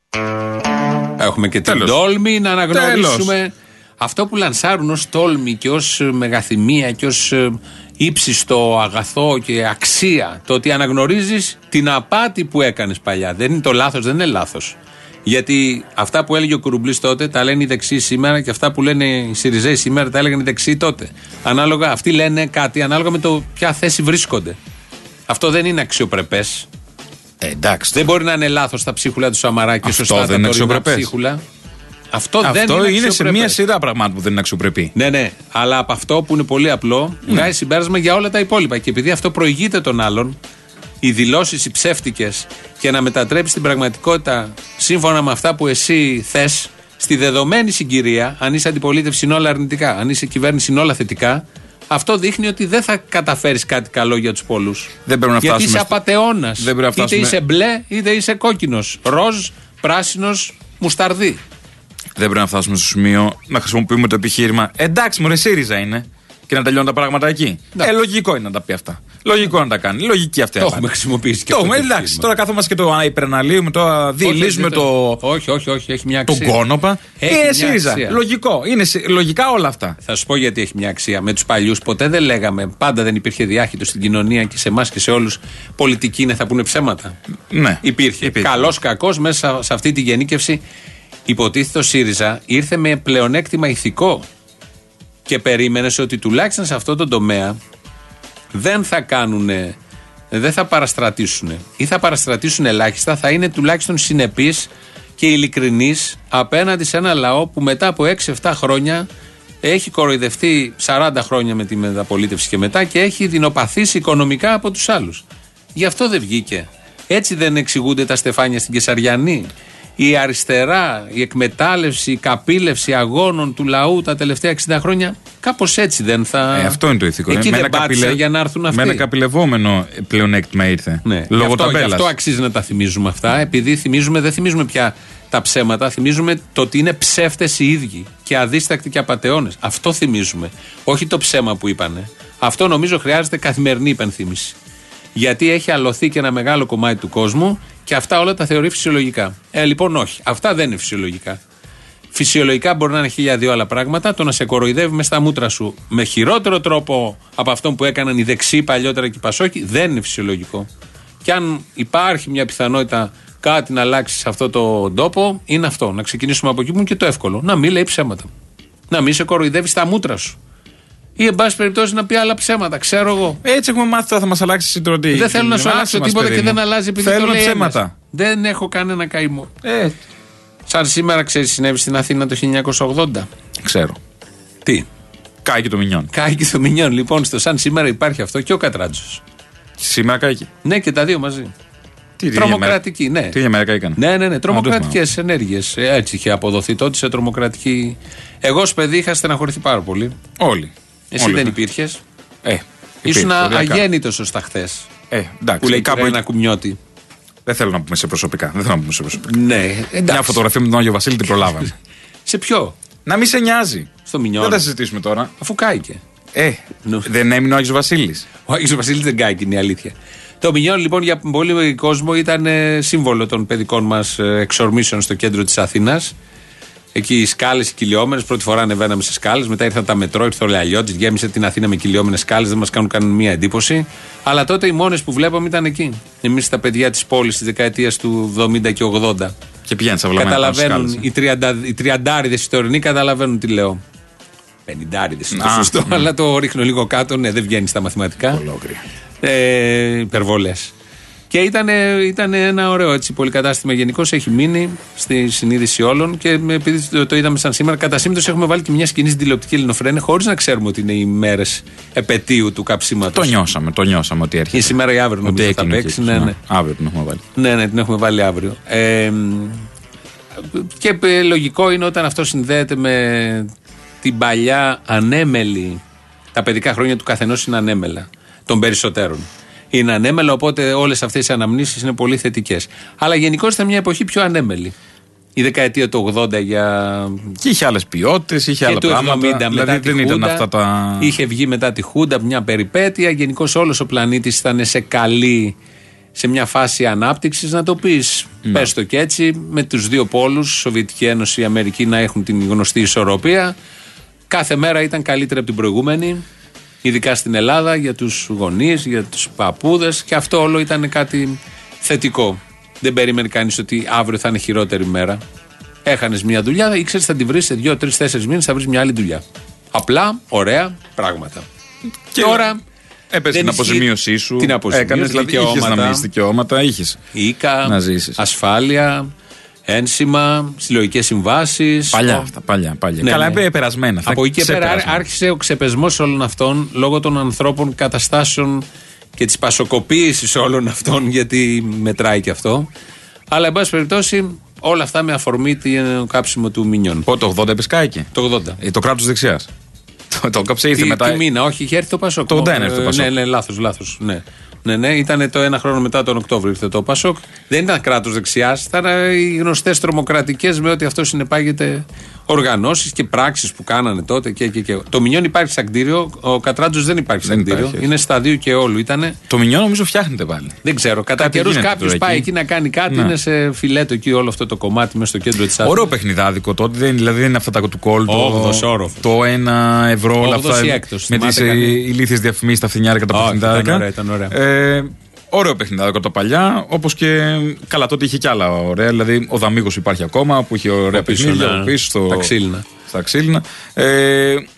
Έχουμε και την τόλμη να αναγνωρίσουμε αυτό που λανσάρουν ως τόλμη και ως μεγαθυμία και ως ύψιστο αγαθό και αξία. Το ότι αναγνωρίζεις την απάτη που έκανες παλιά. Δεν είναι το λάθος, δεν είναι λάθος. Γιατί αυτά που έλεγε ο Κουρουμπλής τότε τα λένε οι δεξιοί σήμερα και αυτά που λένε οι Σιριζέοι σήμερα τα έλεγαν οι δεξιοί τότε. Ανάλογα, αυτοί λένε κάτι ανάλογα με το ποια θέση βρίσκονται. Αυτό δεν είναι αξιοπρεπές. Εντάξει. Δεν μπορεί να είναι λάθος τα ψίχουλα του Σαμαρά και σωστά δεν τα τωρινά ψίχουλα. Αυτό είναι σε μια σειρά πραγμάτων που δεν είναι αξιοπρεπή. Ναι, αλλά από αυτό που είναι πολύ απλό βγάζει συμπέρασμα για όλα τα υπόλοιπα. Και επειδή αυτό προηγείται των άλλων, οι δηλώσεις οι ψεύτικες και να μετατρέψει την πραγματικότητα σύμφωνα με αυτά που εσύ θες, στη δεδομένη συγκυρία, αν είσαι αντιπολίτευση είναι όλα αρνητικά, αν είσαι κυβέρνηση είναι όλα θετικά, αυτό δείχνει ότι δεν θα καταφέρεις κάτι καλό για τους πολλούς. Γιατί είσαι απατεώνας. Είτε είσαι μπλε είτε είσαι κόκκινος, ροζ, πράσινος, μουσταρδί. Δεν πρέπει να φτάσουμε στο σημείο να χρησιμοποιούμε το επιχείρημα εντάξει, μωρέ, ΣΥΡΙΖΑ είναι. Και να τελειώνουν τα πράγματα εκεί. Λογικό είναι να τα πει αυτά. Λογικό να τα κάνει. Λογική αυτή. Το έχουμε χρησιμοποιήσει και αυτό. Εντάξει, τώρα κάθομαστε και το υπεραναλύουμε, το διελίζουμε το. Όχι, έχει μια αξία. Τον κόνοπα. ΣΥΡΙΖΑ. Λογικό. Είναι λογικά όλα αυτά. Θα σου πω γιατί έχει μια αξία. Με τους παλιούς ποτέ δεν λέγαμε, πάντα δεν υπήρχε διάχυτο στην κοινωνία και σε εμάς και σε όλους. Πολιτικοί είναι, θα πούνε ψέματα. Ναι. Υπήρχε. Καλός, κακός μέσα σε αυτή τη γενίκευση. Υποτίθεται ο ΣΥΡΙΖΑ ήρθε με πλεονέκτημα ηθικό. Και περίμενες ότι τουλάχιστον σε αυτό το τομέα δεν θα παραστρατήσουν ή θα παραστρατήσουν ελάχιστα, θα είναι τουλάχιστον συνεπείς και ειλικρινείς απέναντι σε ένα λαό που μετά από 6-7 χρόνια Έχει κοροϊδευτεί 40 χρόνια με τη μεταπολίτευση και μετά και έχει δεινοπαθήσει οικονομικά από τους άλλους. Γι' αυτό δεν βγήκε. Έτσι δεν εξηγούνται τα στεφάνια στην Κεσαριανή. Η αριστερά, η εκμετάλλευση, η καπήλευση αγώνων του λαού τα τελευταία 60 χρόνια, κάπως έτσι δεν θα. Αυτό είναι το ηθικό. Εκεί δεν πάτησε για να έρθουν αυτοί. Με ένα καπηλευόμενο πλεονέκτημα ήρθε. Ναι. Λόγω ταμπέλας. Γι' αυτό αξίζει να τα θυμίζουμε αυτά. Επειδή δεν θυμίζουμε πια τα ψέματα, θυμίζουμε το ότι είναι ψεύτες οι ίδιοι και αδίστακτοι και απατεώνες. Αυτό θυμίζουμε. Όχι το ψέμα που είπανε. Αυτό νομίζω χρειάζεται καθημερινή υπενθύμηση. Γιατί έχει αλωθεί και ένα μεγάλο κομμάτι του κόσμου και αυτά όλα τα θεωρεί φυσιολογικά. Λοιπόν, όχι. Αυτά δεν είναι φυσιολογικά. Φυσιολογικά μπορεί να είναι 1002 άλλα πράγματα. Το να σε κοροϊδεύει μες στα μούτρα σου με χειρότερο τρόπο από αυτόν που έκαναν οι δεξιοί παλιότερα και οι πασόκοι δεν είναι φυσιολογικό. Και αν υπάρχει μια πιθανότητα κάτι να αλλάξει σε αυτόν τον τόπο, είναι αυτό. Να ξεκινήσουμε από εκεί που είναι και το εύκολο. Να μην λέει ψέματα. Να μην σε κοροϊδεύει στα μούτρα σου. Ή εν πάση περιπτώσει να πει άλλα ψέματα, ξέρω εγώ. Έτσι έχουμε μάθει τώρα, θα μας αλλάξει συντροτή. Δεν θέλω να σου αλλάξω τίποτα και δεν αλλάζει επειδή θέλουμε το λέει ψέματα. ένας. Δεν έχω κανένα καημό. Σαν σήμερα, ξέρεις, συνέβη στην Αθήνα το 1980. Ξέρω. Τι. Κάηκε το Μινιόν. Κάηκε το Μινιόν. Λοιπόν, στο σαν σήμερα υπάρχει αυτό και ο Κατράτζος. Σήμερα κάηκε. Ναι, και τα δύο μαζί. Τι τρομοκρατική, ναι. Τι για μέρα κάηκαν. Ναι. Τρομοκρατικές ενέργειες. Έτσι είχε αποδοθεί τότε σε τρομοκρατική. Εγώ ως παιδί είχα στεναχωρηθεί πάρα πολύ. Όλοι. Εσύ δεν υπήρχες. Ήσουν αγέννητος ως τα χθες. Εντάξει. Που λέει κάπου ένα κουμιώτη. Δεν θέλω να πούμε σε προσωπικά. Ναι, εντάξει. Μια φωτογραφία με τον Άγιο Βασίλη την προλάβαμε. Σε ποιο? Να μην σε νοιάζει. Στο Μινιόν. Δεν θα συζητήσουμε τώρα. Αφού κάηκε. Δεν έμεινε ο Άγιος Βασίλης. Ο Άγιος Βασίλης δεν κάηκε, είναι η αλήθεια. Το Μινιόν λοιπόν για πολύ κόσμο ήταν σύμβολο των παιδικών μας εξορμήσεων στο κέντρο της Αθήνας. Εκεί οι σκάλες, οι κυλιόμενες. Πρώτη φορά ανεβαίναμε σε σκάλες. Μετά ήρθαν τα μετρό, ήρθε ο Λεαλιώτης, γέμισε την Αθήνα με κυλιόμενες σκάλες. Δεν μας κάνουν καμία εντύπωση. Αλλά τότε οι μόνες που βλέπαμε ήταν εκεί. Εμείς τα παιδιά της πόλης της δεκαετίας του 70 και 80. Και πηγαίνουν στα βλαμμένα. Καταλαβαίνουν. Οι τριαντάριδες οι τωρινοί καταλαβαίνουν τι λέω. 50άριδες είναι το σωστό, αλλά το ρίχνω λίγο κάτω. Ναι, δεν βγαίνει στα μαθηματικά. Υπερβολές. Και ήταν ένα ωραίο έτσι πολυκατάστημα γενικώς, έχει μείνει στη συνείδηση όλων και επειδή το είδαμε σαν σήμερα, κατά σύμπτωση έχουμε βάλει και μια σκηνή στην τηλεοπτική Ελληνοφρένεια χωρίς να ξέρουμε ότι είναι οι μέρες επετείου του καψίματος. Το νιώσαμε ότι έρχεται. Ή σήμερα ή αύριο νομίζω θα παίξει. Ναι. Αύριο την έχουμε βάλει. Ναι, την έχουμε βάλει αύριο. Και λογικό είναι όταν αυτό συνδέεται με την παλιά ανέμελη. Τα παιδικά χρόνια του καθενός είναι ανέμελα. Των περισσότερων. Είναι ανέμελα, οπότε όλες αυτές οι αναμνήσεις είναι πολύ θετικές. Αλλά γενικώς ήταν μια εποχή πιο ανέμελη. Η δεκαετία του 80 για. Και είχε άλλες ποιότητες, είχε άλλα πράγματα. Δηλαδή δεν ήταν αυτά τα. Είχε βγει μετά τη Χούντα μια περιπέτεια. Γενικώς όλος ο πλανήτης ήταν σε μια φάση ανάπτυξης, να το πεις. Πες το και έτσι, με τους δύο πόλους, Σοβιετική Ένωση, η Αμερική, να έχουν την γνωστή ισορροπία. Κάθε μέρα ήταν καλύτερη από την προηγούμενη. Ειδικά στην Ελλάδα, για τους γονείς, για τους παππούδες, και αυτό όλο ήταν κάτι θετικό. Δεν περίμενε κανείς ότι αύριο θα είναι χειρότερη μέρα. Έχανες μια δουλειά, ήξερες θα τη βρεις σε 2, 3, 4 μήνες, θα βρεις μια άλλη δουλειά. Απλά, ωραία πράγματα. Και τώρα έπαιζε την αποζημίωσή σου. Την αποζημίωση, έκανες, δηλαδή είχες να μείνεις δικαιώματα, είχες να ζήσεις. Ασφάλεια, ένσημα, συλλογικές συμβάσεις. Παλιά αυτά, παλιά. Ναι, καλά, περασμένα. Από εκεί και πέρα άρχισε ο ξεπεσμός όλων αυτών λόγω των ανθρώπων καταστάσεων και της πασοκοποίησης όλων αυτών, γιατί μετράει και αυτό. Αλλά εν πάση περιπτώσει όλα αυτά με αφορμή το κάψιμο του Μινιόν. Πότε, το 80 επεσκάηκε? Το 80. Το κράτος δεξιάς. Το κάψε ήρθε μετά. Τι μήνα, όχι, είχε έρθει το Πασόκ. Το 80 έρθει το Πασόκ. Ναι, λάθος. Ναι, ήταν το ένα χρόνο μετά τον Οκτώβριο ήρθε το Πασόκ. Δεν ήταν κράτος δεξιάς, ήταν οι γνωστές τρομοκρατικές με ό,τι αυτό συνεπάγεται οργανώσεις και πράξεις που κάνανε τότε και. Το Μινιόν υπάρχει σαν κτίριο, ο Κατράτζος δεν υπάρχει σαν κτίριο. Είναι σταδίου και όλου ήτανε. Το Μινιόν νομίζω φτιάχνεται πάλι. Δεν ξέρω. Κατά καιρούς κάποιος πάει εκεί να κάνει κάτι, είναι σε φιλέτο εκεί όλο αυτό το κομμάτι μέσα στο κέντρο της Αθήνας. Ωραίο παιχνιδάδικο τότε, δηλαδή δεν είναι αυτά τα του κόλ. Το 1 ευρώ, όλα αυτά. Με τις ηλίθιες διαφημίσεις, τα φθηνιάρικα, τα παιχνιδάρικα. Ήταν ωραία. Ωραίο παιχνιδάδικο τα παλιά, όπως και καλά τότε είχε κι άλλα ωραία. Δηλαδή ο Δαμίγος υπάρχει ακόμα που είχε ωραία παιχνίδια πίσω στα ξύλινα. Στα ξύλινα.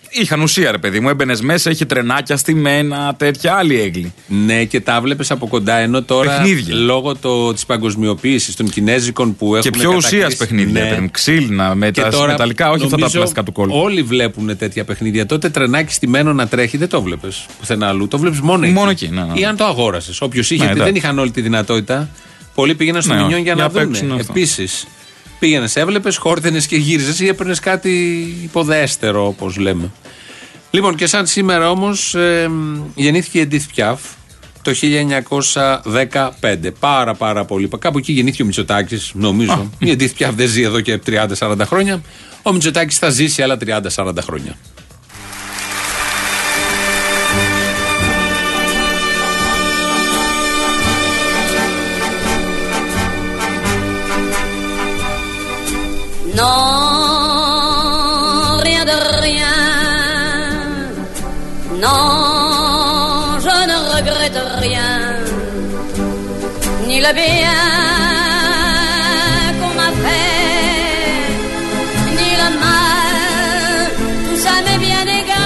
είχαν ουσία, ρε παιδί μου. Έμπαινες μέσα, είχε τρενάκια στημένα, τέτοια άλλη έγκλη. Ναι, και τα βλέπεις από κοντά. Ενώ τώρα παιχνίδια. Λόγω της παγκοσμιοποίησης των Κινέζικων που έχουν. Και πιο ουσίας παιχνίδια. Ναι. Ξύλινα, μεταλλικά, όχι αυτά τα πλαστικά του κόλπου. Όλοι βλέπουν τέτοια παιχνίδια. Τότε τρενάκι στημένο να τρέχει δεν το βλέπεις πουθενά αλλού. Το βλέπεις μόνο εκεί. Ναι. Ή αν το αγόρασες. Όποιος είχε, δεν είχαν όλη τη δυνατότητα. Πολλοί πήγαιναν στο Μινιόν για να δουν. Επίσης, πήγαινες, έβλεπες, χόρτενες και γύριζες ή έπαιρνες κάτι υποδέστερο, όπως λέμε. Λοιπόν, και σαν σήμερα όμως γεννήθηκε η Edith Piaf το 1915. Πάρα πολύ. Κάπου εκεί γεννήθηκε ο Μητσοτάκης, νομίζω. Η Edith Piaf δεν ζει εδώ και 30-40 χρόνια. Ο Μητσοτάκης θα ζήσει άλλα 30-40 χρόνια. Non, rien de rien. Non, je ne regrette rien. Ni le bien qu'on m'a fait, ni le mal, tout ça m'est bien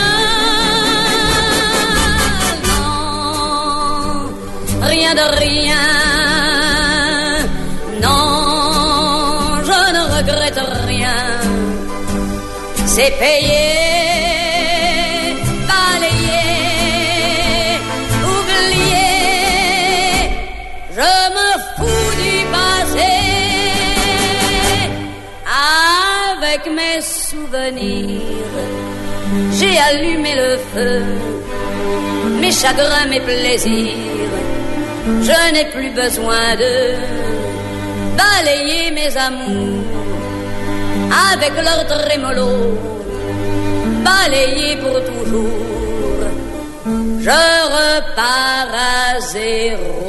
égal. Non, rien de rien. Non, je ne regrette rien. C'est payé, balayé, oublié. Je me fous du passé. Avec mes souvenirs, j'ai allumé le feu. Mes chagrins, mes plaisirs, je n'ai plus besoin de balayer mes amours avec leur trémolo, balayer pour toujours. Je repars à zéro.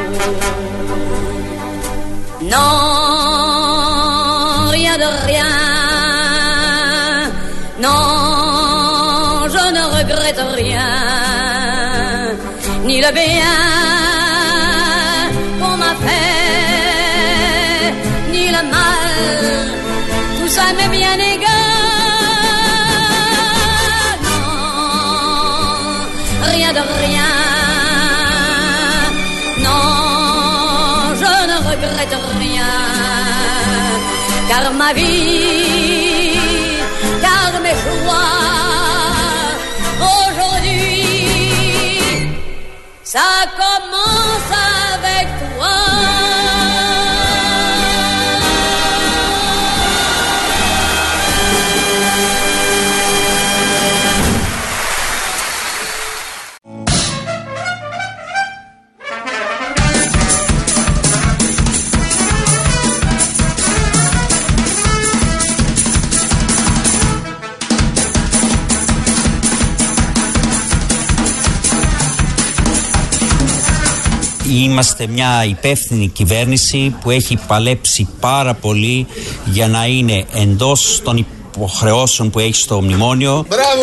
Non, rien de rien. Non, je ne regrette rien. Ni le bien qu'on m'a fait, ni le mal, tout ça m'est bien égal. Non, rien de rien. Non, je ne regrette rien. Car ma vie, car mes joies, aujourd'hui, ça commence avec toi. Είμαστε μια υπεύθυνη κυβέρνηση που έχει παλέψει πάρα πολύ για να είναι εντός των υποχρεώσεων που έχει στο μνημόνιο. Μπράβο!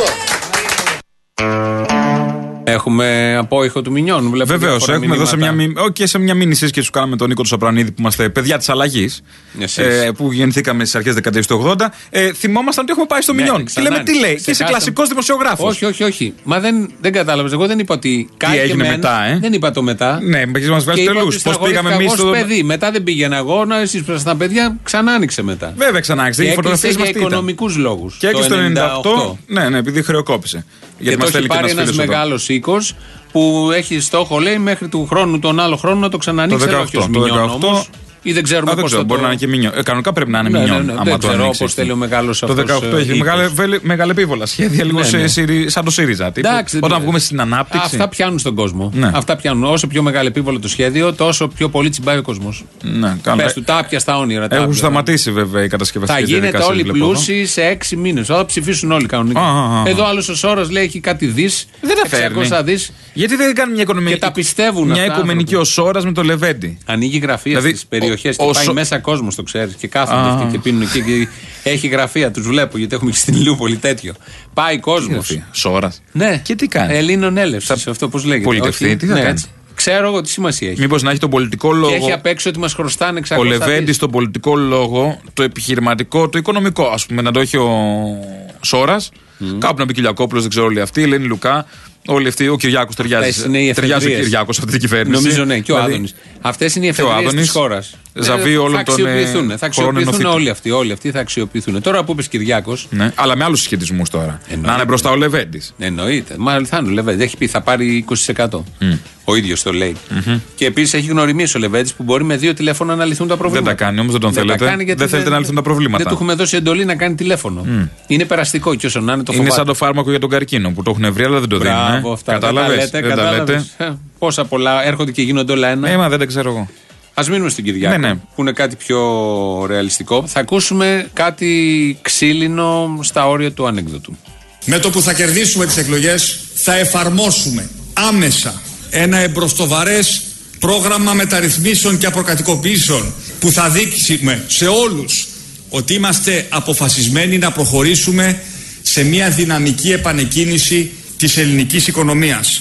Έχουμε απόϊχο του Μινιόν. Βεβαίως, έχουμε εδώ σε μια μήνυ σύσκεψη που κάναμε τον Νίκο του Σαπρανίδη, που είμαστε παιδιά της αλλαγής. Που γεννηθήκαμε στις αρχές δεκαετίας του 80. Θυμόμασταν ότι έχουμε πάει στο Μινιόν. Και λέμε τι λέει. Και είσαι κλασικός δημοσιογράφος. Όχι. Μα δεν κατάλαβες. Εγώ δεν είπα ότι κάτι έγινε μετά. Δεν είπα το μετά. Ναι, μας βγάλει τελούς. Πώς πήγαμε εμείς στο παιδί. Μετά δεν πήγαινα εγώ. Εσείς που ήσασταν παιδιά, ξανά άνοιξε μετά. Βέβαια, ξανά άνοιξε. Και έκλεισε για οικονομικούς λόγους. Και έκλεισε το 98. Ναι, επειδή χρεοκόπησε. Γιατί μας θέλει πάρει ένας μεγάλος οίκος που έχει στόχο, λέει, μέχρι του χρόνου, τον άλλο χρόνο να το ξανανοίξει. Το 18. Ή δεν ξέρουμε πώς θα μπορεί να είναι και Μινιόν. Κανονικά πρέπει να είναι Μινιόν. Δεν ξέρω πώς θέλει ο μεγάλος αυτός. Το 18 έχει μεγαλεπίβολα σχέδια, λίγο σαν το ΣΥΡΙΖΑ. Όταν βγούμε στην ανάπτυξη. Αυτά πιάνουν στον κόσμο. Αυτά πιάνουν. Όσο πιο μεγαλεπίβολο το σχέδιο, τόσο πιο πολύ τσιμπάει ο κόσμος. Πες του, τα άπια στα όνειρα. Έχουν σταματήσει βέβαια οι κατασκευαστικές διαδικασίες. Θα γίνεται όλοι πλούσιοι σε 6 μήνες. Θα ψηφίσουν όλοι κανονικά. Εδώ άλλος ο Σόρος λέει έχει κάτι δις. Δεν τα φέρνει. Γιατί δεν κάνει μια οικονομική. Και τα πιστεύουν. Μια οικουμενική ο Σόρας με το Λεβέντι. Ανοίγει γραφεία στις περιοχές. Και πάει μέσα κόσμος, το ξέρεις. Και κάθονται αυτοί και πίνουν εκεί. Και έχει γραφεία, τους βλέπω γιατί έχουμε και στην Ηλιούπολη τέτοιο. Πάει κόσμος. Σόρας. Ναι. Και τι κάνει. Ελλήνων έλευση. Αυτό πώς λέγεται. Πολιτευτεί, τι θα κάνει. Ξέρω εγώ τι σημασία έχει. Μήπως να έχει τον πολιτικό λόγο. Και έχει απ' έξω ότι μας χρωστάνε 600. Ο Λεβέντι στον πολιτικό λόγο, το επιχειρηματικό, το οικονομικό, ας πούμε, να το έχει ο Σόρας. Κάπου να μπει Κυλιακόπουλος, δεν ξέρω όλοι αυτοί. Ελένη Λουκά, όλοι αυτοί. Ο Κυριάκος ταιριάζει. Ταιριάζει ο Κυριάκος σε αυτή την κυβέρνηση. Νομίζω ναι, και ο Άδωνης. Αυτές είναι οι εφεδρείες της χώρας. Ζαβεί όλων των. Θα αξιοποιηθούν όλοι αυτοί. Θα αξιοποιηθούν. Τώρα που είπες Κυριάκος. Ναι, αλλά με άλλους συσχετισμούς τώρα. Να είναι μπροστά ο Λεβέντης. Εννοείται. Μάλλον θα είναι ο Λεβέντης. Έχει πει θα πάρει 20%. Ο ίδιος το λέει. Και επίσης έχει γνωριμίσει ο Λεβέντης που μπορεί με 2 τηλέφωνα να λυθούν τα προβλήματα. Δεν τα κάνει όμως, δεν τον θέλετε. Δεν θέλετε να λυθούν τα προβλήματα. Δεν του έχουμε δώσει εντολή να κάνει τηλέφωνο. Είναι περαστικό και όσο να είναι το φοβάται. Είναι σαν το φάρμακο για τον καρκίνο που το έχουν βρει αλλά δεν το δίνουν. Κατάλαβες. Πόσα πολλά έρχονται και γίνονται όλα ένα. Μα δεν τα ξέρω εγώ. Ας μείνουμε στην Κυριάκο, που είναι κάτι πιο ρεαλιστικό. Θα ακούσουμε κάτι ξύλινο στα όρια του ανέκδοτου. Με το που θα κερδίσουμε τις εκλογές θα εφαρμόσουμε άμεσα ένα εμπροστοβαρές πρόγραμμα μεταρρυθμίσεων και αποκατοικοποιήσεων που θα δείξουμε σε όλους ότι είμαστε αποφασισμένοι να προχωρήσουμε σε μια δυναμική επανεκκίνηση της ελληνικής οικονομίας.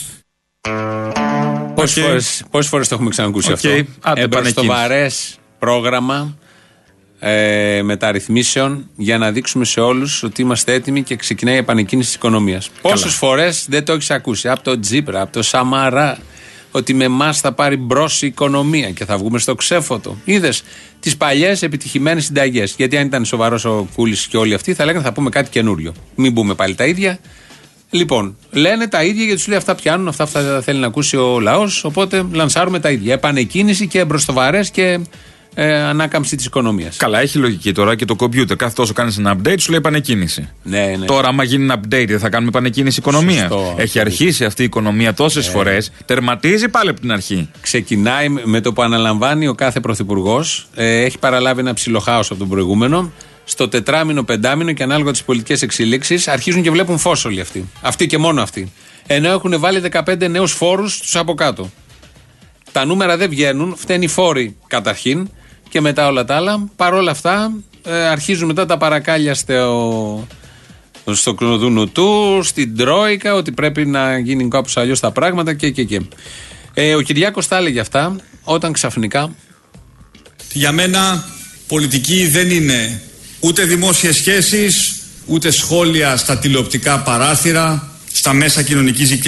Πόσες φορές το έχουμε ξανακούσει αυτό? Εμπροστοβαρές πρόγραμμα μεταρρυθμίσεων για να δείξουμε σε όλους ότι είμαστε έτοιμοι και ξεκινάει η επανεκκίνηση της οικονομίας. Πόσες φορές δεν το έχεις ακούσει? Από το Τζίπρα, από το Σαμαρά, ότι με εμάς θα πάρει μπρος η οικονομία και θα βγούμε στο ξέφωτο. Είδες τις παλιές επιτυχημένες συνταγές. Γιατί αν ήταν σοβαρός ο Κούλης και όλοι αυτοί θα λέγανε θα πούμε κάτι καινούριο. Μην πούμε πάλι τα ίδια. Λοιπόν, λένε τα ίδια γιατί τους λέει αυτά πιάνουν, αυτά θέλει να ακούσει ο λαός. Οπότε λανσάρουμε τα ίδια. Επανεκκίνηση και εμπροστοβαρές και ανάκαμψη της οικονομίας. Καλά, έχει λογική τώρα και το κομπιούτερ. Κάθε τόσο κάνεις ένα update, σου λέει επανεκκίνηση. Ναι. Τώρα, άμα γίνει ένα update, δεν θα κάνουμε επανεκκίνηση οικονομία. Έχει αρχίσει αυτή η οικονομία τόσες φορές, τερματίζει πάλι από την αρχή. Ξεκινάει με το που αναλαμβάνει ο κάθε πρωθυπουργός. Έχει παραλάβει ένα ψιλοχάος από τον προηγούμενο. Στο τετράμινο, πεντάμινο και ανάλογα τις πολιτικές εξελίξεις αρχίζουν και βλέπουν φως όλοι αυτοί. Αυτοί και μόνο αυτοί. Ενώ έχουν βάλει 15 νέους φόρους στους από κάτω. Τα νούμερα δεν βγαίνουν, φταίνει οι φόροι καταρχήν και μετά όλα τα άλλα. Παρ' όλα αυτά αρχίζουν μετά τα παρακάλια στο κροδούνο του, στην Τρόικα, ότι πρέπει να γίνει κάπως αλλιώς τα πράγματα και. Ο Κυριάκος τα έλεγε αυτά όταν ξαφνικά. Για μένα πολιτική δεν είναι ούτε δημόσιες σχέσεις, ούτε σχόλια στα τηλεοπτικά παράθυρα, στα μέσα κοινωνικής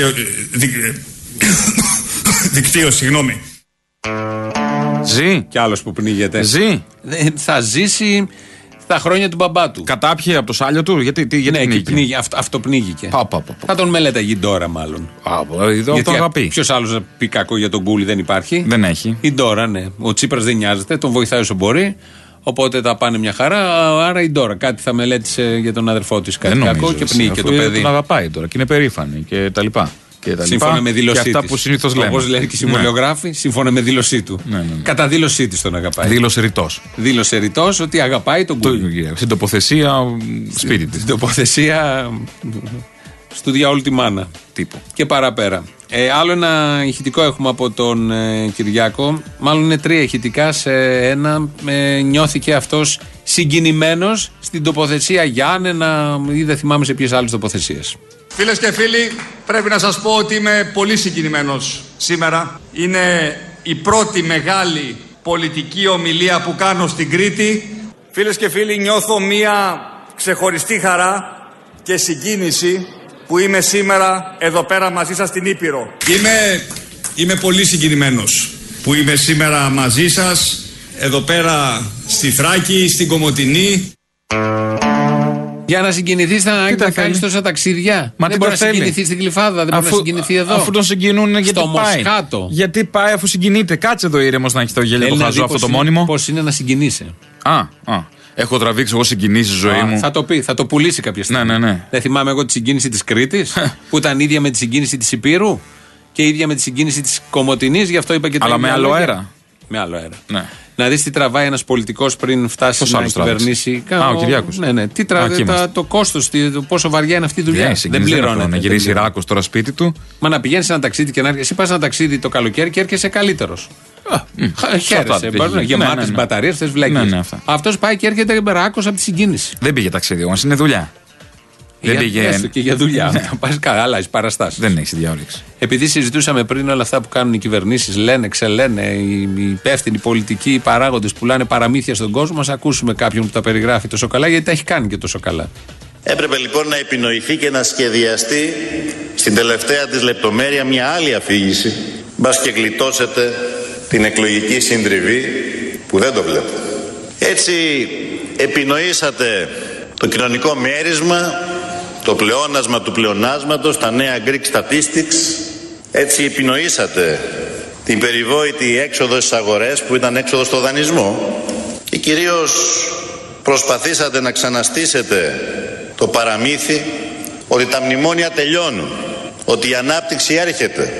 δικτύωσης, συγγνώμη. Ζει. Κι άλλος που πνίγεται. Ζει. Θα ζήσει στα χρόνια του μπαμπά του. Κατάπιε από το σάλιο του, γιατί πνίγηκε. Αυτό πνίγηκε. Θα τον μελέταγε η Ντόρα μάλλον. Γιατί το αγαπεί. Ποιος άλλος να πει κακό για τον Κούλη δεν υπάρχει. Δεν έχει. Η Ντόρα, ναι. Ο Τσίπρας δεν νοιάζεται, τον βοηθάει όσο μπορεί. Οπότε τα πάνε μια χαρά. Άρα η Ντόρα κάτι θα μελέτησε για τον αδερφό της. Κάτι κακό και πνίγηκε το παιδί. Τον αγαπάει τώρα και είναι περήφανη και τα λοιπά. Σύμφωνα με δήλωσή της. Όπως λένε και οι συμβολιογράφοι, σύμφωνα με δήλωσή του. Κατά δήλωσή της τον αγαπάει. Δήλωσε ρητός ότι αγαπάει τον Κούλη. Στην τοποθεσία σπίτι της. Στην τοποθεσία στου διαόλου τη μάνα. Τύπου. Και παραπέρα. Άλλο ένα ηχητικό έχουμε από τον Κυριάκο. Μάλλον είναι 3 ηχητικά σε ένα. Νιώθηκε αυτός συγκινημένος στην τοποθεσία Γιάννενα ή δεν θυμάμαι σε ποιες άλλες τοποθεσίες. Φίλες και φίλοι, πρέπει να σας πω ότι είμαι πολύ συγκινημένος σήμερα. Είναι η πρώτη μεγάλη πολιτική ομιλία που κάνω στην Κρήτη. Φίλες και φίλοι, νιώθω μία ξεχωριστή χαρά και συγκίνηση που είμαι σήμερα εδώ πέρα μαζί σας στην Ήπειρο. Είμαι πολύ συγκινημένος που είμαι σήμερα μαζί σας εδώ πέρα στη Θράκη, στην Κομοτηνή. Για να συγκινηθείς θα κάνεις τόσα ταξίδια. Δεν μπορεί να συγκινηθεί στην Γλυφάδα, δεν μπορεί να συγκινηθεί εδώ. Αφού τον συγκινούν, γιατί στο πάει. Μοσχάτο. Γιατί πάει αφού συγκινείται. Κάτσε εδώ ήρεμος να έχει το γέλιο το χαζό αυτό το μόνιμο. Πώς είναι να συγκινείσαι. Έχω τραβήξει εγώ συγκινήσει στη ζωή μου. Θα το πει, θα το πουλήσει κάποια στιγμή. Ναι. Δεν θυμάμαι εγώ τη συγκίνηση της Κρήτης που ήταν ίδια με τη συγκίνηση της Υπήρου και ίδια με τη συγκίνηση της Κομοτηνής, γι' αυτό είπα και το αλλά με άλλο αέρα. Με άλλο αέρα. Ναι. Να δεις τι τραβάει ένας πολιτικός πριν φτάσει να κυβερνήσει. Ο Κυριάκος. Ναι. Τι τραβάει, το κόστος, πόσο βαριά είναι αυτή η δουλειά. Δεν πληρώνεται. Να γυρίσει Ιράκος τώρα σπίτι του. Μα να πηγαίνεις σε ένα ταξίδι και να έρχεσαι. Εσύ πας ένα ταξίδι το καλοκαίρι και έρχεσαι καλύτερος. Χαίρεσαι. Γεμάτες μπαταρίες, θες βλέκεις. Αυτός πάει και έρχεται ράκος από τη συγκίνηση. Δεν πήγε ταξίδι όμως, είναι δουλειά. Δεν πήγε. Και για δουλειά. Πας καλά, αλλάζει παραστάσεις. Δεν έχει διάοληξη. Επειδή συζητούσαμε πριν όλα αυτά που κάνουν οι κυβερνήσεις, λένε, ξελένε, οι υπεύθυνοι πολιτικοί, οι παράγοντες που πουλάνε παραμύθια στον κόσμο, ας ακούσουμε κάποιον που τα περιγράφει τόσο καλά, γιατί τα έχει κάνει και τόσο καλά. Έπρεπε λοιπόν να επινοηθεί και να σχεδιαστεί στην τελευταία της λεπτομέρεια μια άλλη αφήγηση, μπας και γλιτώσετε την εκλογική συντριβή που δεν το βλέπω. Έτσι επινοήσατε το κοινωνικό μέρισμα, το πλεόνασμα του πλεονάσματος, τα νέα Greek statistics. Έτσι επινοήσατε την περιβόητη έξοδο στις αγορές που ήταν έξοδο στο δανεισμό. Και κυρίως προσπαθήσατε να ξαναστήσετε το παραμύθι ότι τα μνημόνια τελειώνουν, ότι η ανάπτυξη έρχεται.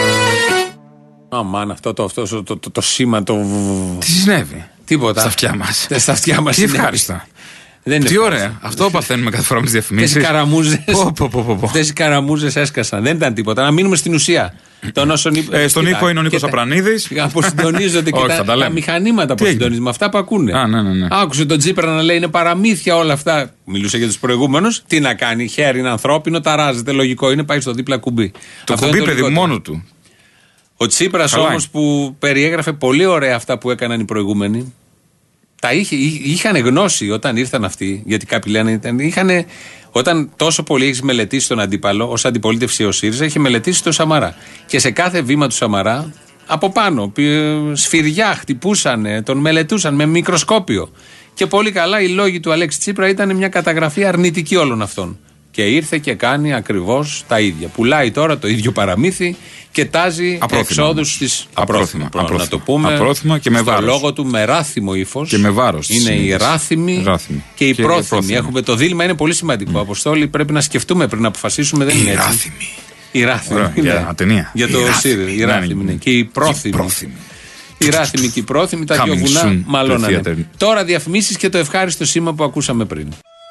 Αμάν, αυτό το σήμα το... Τι συνέβη? Τίποτα. Στα αυτιά μας. Στα αυτιά μας. Τι ευχάριστα. Τι ωραία. Αυτό παθαίνουμε κάθε φορά με τις διαφημίσεις. Αυτές οι καραμούζες έσκασαν. Δεν ήταν τίποτα. Να μείνουμε στην ουσία. Στον Νίκο είναι ο Νίκος Απρανίδης. Αποσυντονίζονται και τα μηχανήματα αποσυντονίζονται με αυτά που ακούνε. Άκουσε τον Τσίπρα να λέει είναι παραμύθια όλα αυτά. Μιλούσε για τους προηγούμενους. Τι να κάνει, χέρι είναι ανθρώπινο, ταράζεται, λογικό είναι, πάει στο δίπλα κουμπί. Το κουμπί, παιδί, μόνο του. Ο Τσίπρας όμως που περιέγραφε πολύ ωραία αυτά που έκαναν οι προηγούμενοι, τα είχαν γνώση όταν ήρθαν αυτοί, γιατί κάποιοι λένε όταν τόσο πολύ έχει μελετήσει τον αντίπαλο, ως αντιπολίτευση ο ΣΥΡΙΖΑ, έχει μελετήσει τον Σαμαρά. Και σε κάθε βήμα του Σαμαρά, από πάνω, σφυριά χτυπούσαν, τον μελετούσαν με μικροσκόπιο. Και πολύ καλά οι λόγοι του Αλέξη Τσίπρα ήταν μια καταγραφή αρνητική όλων αυτών. Και ήρθε και κάνει ακριβώς τα ίδια. Πουλάει τώρα το ίδιο παραμύθι και τάζει εξόδους στις. Απρόθυμα. Να το πούμε. Απρόθυμα και με βάρος. Στο λόγο του με ράθιμο ύφος. Και με βάρος. Είναι η ράθιμη και η πρόθυμη. Έχουμε το δίλημμα, είναι πολύ σημαντικό. Αποστόλη, πρέπει να σκεφτούμε πριν να αποφασίσουμε. Δεν είναι έτσι. Η ράθιμη. Για το ΣΥΡΙΖΑ. Η ράθιμη. Και η πρόθυμη. Η ράθιμη και η πρόθυμη, τα δυο βουνά μαλώνανε. Τώρα διαφημίσεις και το ευχάριστο σήμα που ακούσαμε πριν.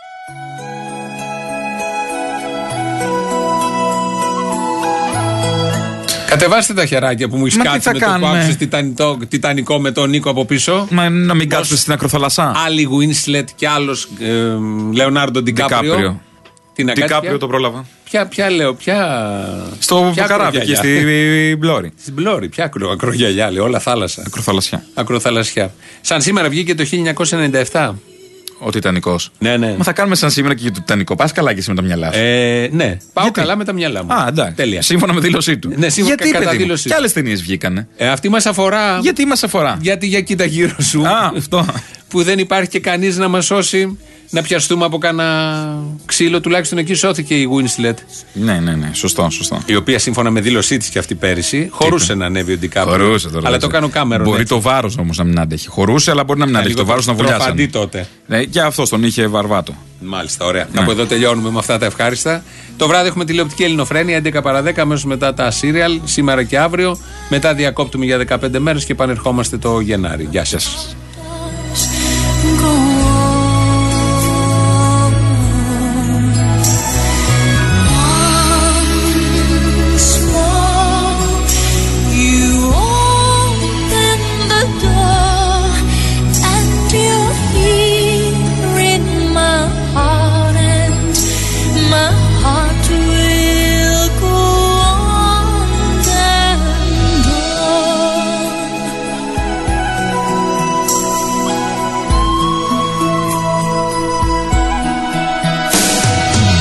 Κατεβάστε τα χεράκια που μου έχει κάτσει με το που άκουσες Τιτανικό με τον Νίκο από πίσω. Μα να μην κάτσουμε στην ακροθαλασσά. Άλλη Γουίνσλετ και άλλος Λεωνάρντο Ντικάπριο. Ντικάπριο το πρόλαβα. Ποια λέω, στο καράβι εκεί στην Μπλόρη. Στην Μπλόρη, ποια ακρογιαλιά λέει, όλα θάλασσα. Ακροθαλασσιά. Σαν σήμερα βγήκε το 1997. Ο Τιτανικός. Ναι. Μα θα κάνουμε σαν σήμερα και για το Τιτανικό. Πας καλά και εσύ με τα μυαλά σου. Ναι, πάω καλά με τα μυαλά μου. Εντάξει. Τέλεια. Σύμφωνα με δήλωσή του. Ναι, γιατί κατά δήλωσή του. Και άλλες ταινίες βγήκανε. Αυτή μας αφορά. Γιατί μας αφορά? Γιατί για κοίτα γύρω σου. Αυτό. Που δεν υπάρχει και κανείς να μας σώσει. Να πιαστούμε από κανένα ξύλο, τουλάχιστον εκεί σώθηκε η Winslet. Ναι. Σωστό. Η οποία σύμφωνα με δήλωσή της και αυτή πέρυσι χωρούσε να ανέβει ο Ντικάπριο. Αλλά το κάνει ο Κάμερον. Μπορεί το βάρος όμως να μην άντεχε. Χωρούσε, αλλά μπορεί να μην άντεχε. Το βάρος να βουλιάσει. Τότε. Ναι, και αυτό τον είχε βαρβάτο. Μάλιστα, ωραία. Από εδώ τελειώνουμε με αυτά τα ευχάριστα. Το βράδυ έχουμε τηλεοπτική Ελληνοφρένεια 11 παρά 10, αμέσως μετά τα σύριαλ, σήμερα και αύριο. Μετά διακόπτουμε για 15 μέρες και επανερχόμαστε το Γενάρη. Γεια σας.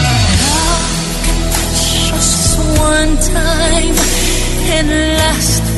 Time and last